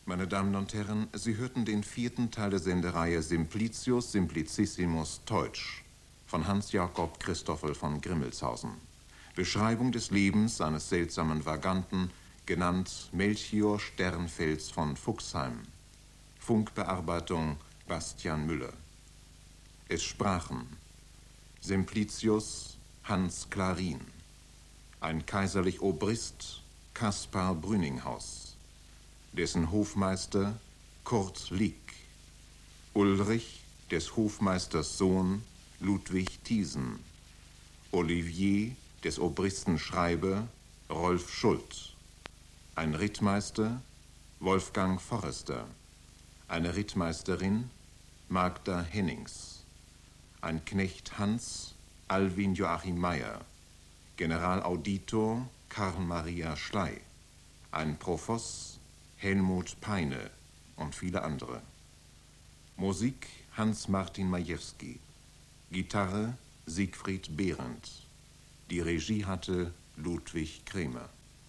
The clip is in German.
Meine Damen und Herren, Sie hörten den 4. Teil der Sendereihe Simplicius Simplicissimus Teutsch von Hans-Jakob Christoffel von Grimmelshausen. Beschreibung des Lebens eines seltsamen Vaganten, genannt Melchior Sternfels von Fuchsheim. Funkbearbeitung Bastian Müller. Es sprachen Simplicius Hans Clarin, ein kaiserlich Obrist Kaspar Brüninghaus, dessen Hofmeister Kurt Lieck, Ulrich, des Hofmeisters Sohn Ludwig Thiesen, Olivier, des Obristen Schreiber Rolf Schult, ein Rittmeister Wolfgang Forrester, eine Rittmeisterin Magda Hennings, ein Knecht Hans Alwin Joachim Meyer, Generalauditor Karl Maria Schley, ein Profoss Helmut Peine und viele andere. Musik Hans-Martin Majewski, Gitarre Siegfried Behrendt, die Regie hatte Ludwig Kremer.